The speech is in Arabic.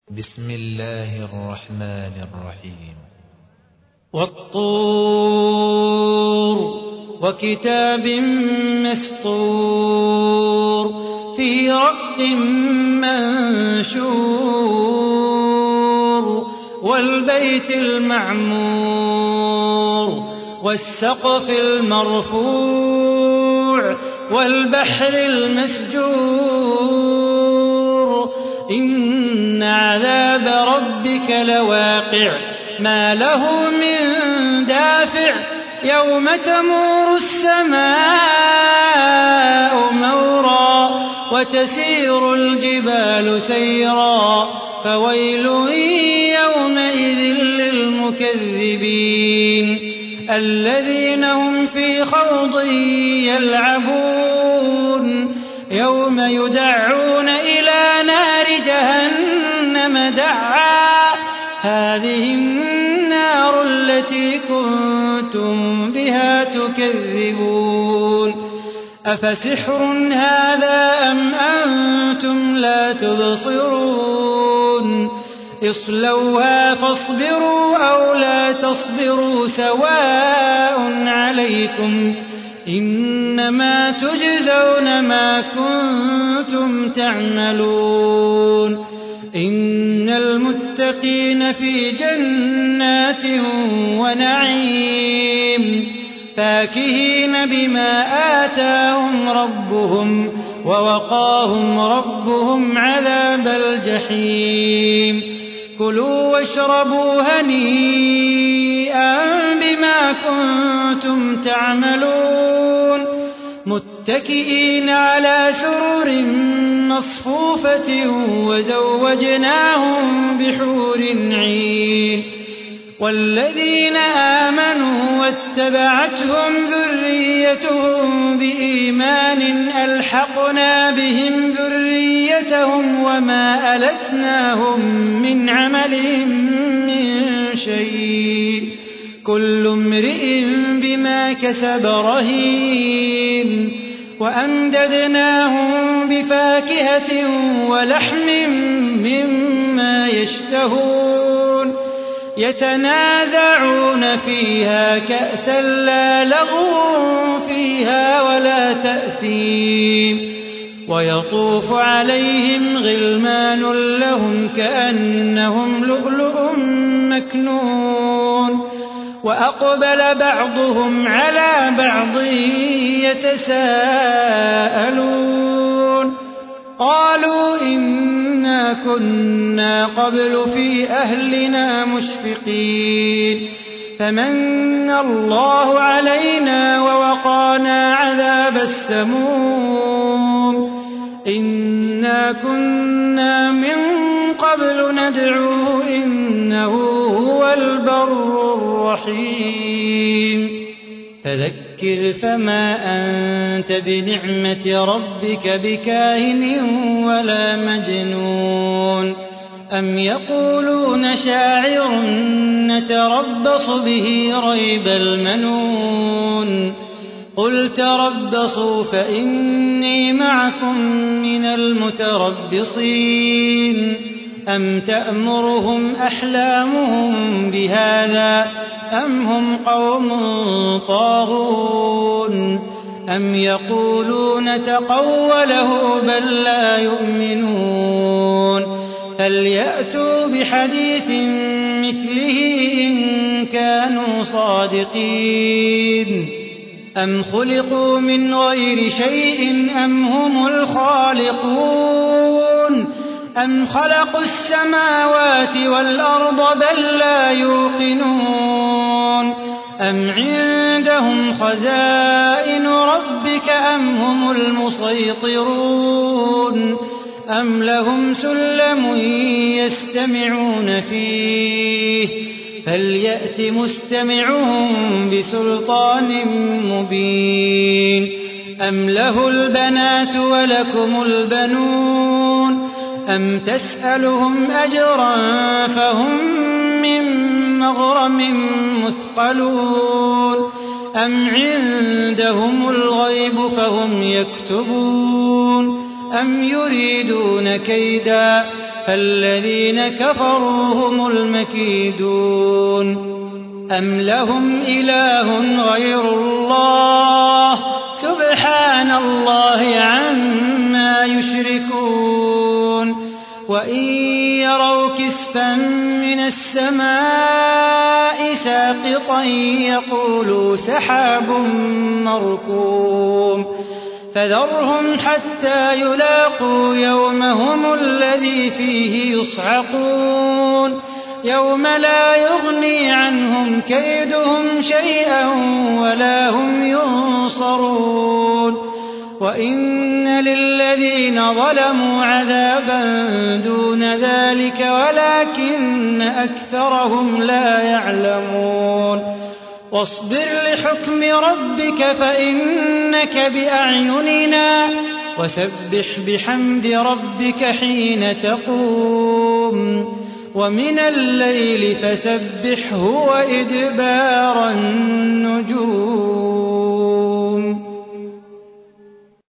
بسم الله الرحمن الرحيم. والطور وكتاب مسطور في رق منشور والبيت المعمور والسقف المرفوع والبحر المسجور إن عذاب ربك لواقع ما له من دافع يوم تمور السماء مورا وتسير الجبال سيرا فويل يومئذ للمكذبين الذين هم في خوض يلعبون يوم يدعون إلى نار جهنم دعا هذه النار التي كنتم بها تكذبون أفسحر هذا أم أنتم لا تبصرون اصلوها فاصبروا أو لا تصبروا سواء عليكم إنما تجزون ما كنتم تعملون إن المتقين في جنات ونعيم فاكهين بما آتاهم ربهم ووقاهم ربهم عذاب الجحيم كلوا واشربوا هنيئا بما كنتم تعملون متكئين على سرر مصفوفة وزوجناهم بحور عين والذين آمنوا واتبعتهم ذريتهم بإيمان ألحقنا بهم ذريتهم وما ألتناهم من عملهم من شيء كل امرئ بما كسب رهين وأمددناهم بفاكهة ولحم مما يشتهون يتنازعون فيها كأسا لا لغو فيها ولا تأثيم ويطوف عليهم غلمان لهم كأنهم لؤلؤ مكنون وأقبل بعضهم على بعض يتساءلون قالوا إنا كنا قبل في أهلنا مشفقين فمن الله علينا ووقانا عذاب السموم إنا كنا من قبل ندعوه إنه هو البر الرحيم فذكر فما أنت بنعمة ربك بكاهن ولا مجنون أم يقولون شاعر نتربص به ريب المنون قل تربصوا فإني معكم من المتربصين أم تأمرهم أحلامهم بهذا أم هم قوم طاغون أم يقولون تقوله بل لا يؤمنون فليأتوا بحديث مثله إن كانوا صادقين أم خلقوا من غير شيء أم هم الخالقون أم خلقوا السماوات والأرض بل لا يوقنون أم عندهم خزائن ربك أم هم المسيطرون أم لهم سلم يستمعون فيه فليأت مستمعهم بسلطان مبين أم له البنات ولكم البنون أم تسألهم أجرا فهم من مغرم مثقلون أم عندهم الغيب فهم يكتبون أم يريدون كيدا فالذين كفروا هم المكيدون أم لهم إله غير الله سبحان الله عما يشركون وإن يروا كسفا من السماء ساقطا يقولوا سحاب مركوم فذرهم حتى يلاقوا يومهم الذي فيه يصعقون يوم لا يغني عنهم كيدهم شيئا ولا هم ينصرون وإن للذين ظلموا عذابا دون ذلك ولكن أكثرهم لا يعلمون واصبر لحكم ربك فإنك بأعيننا وسبح بحمد ربك حين تقوم ومن الليل فسبحه وإدبار النجوم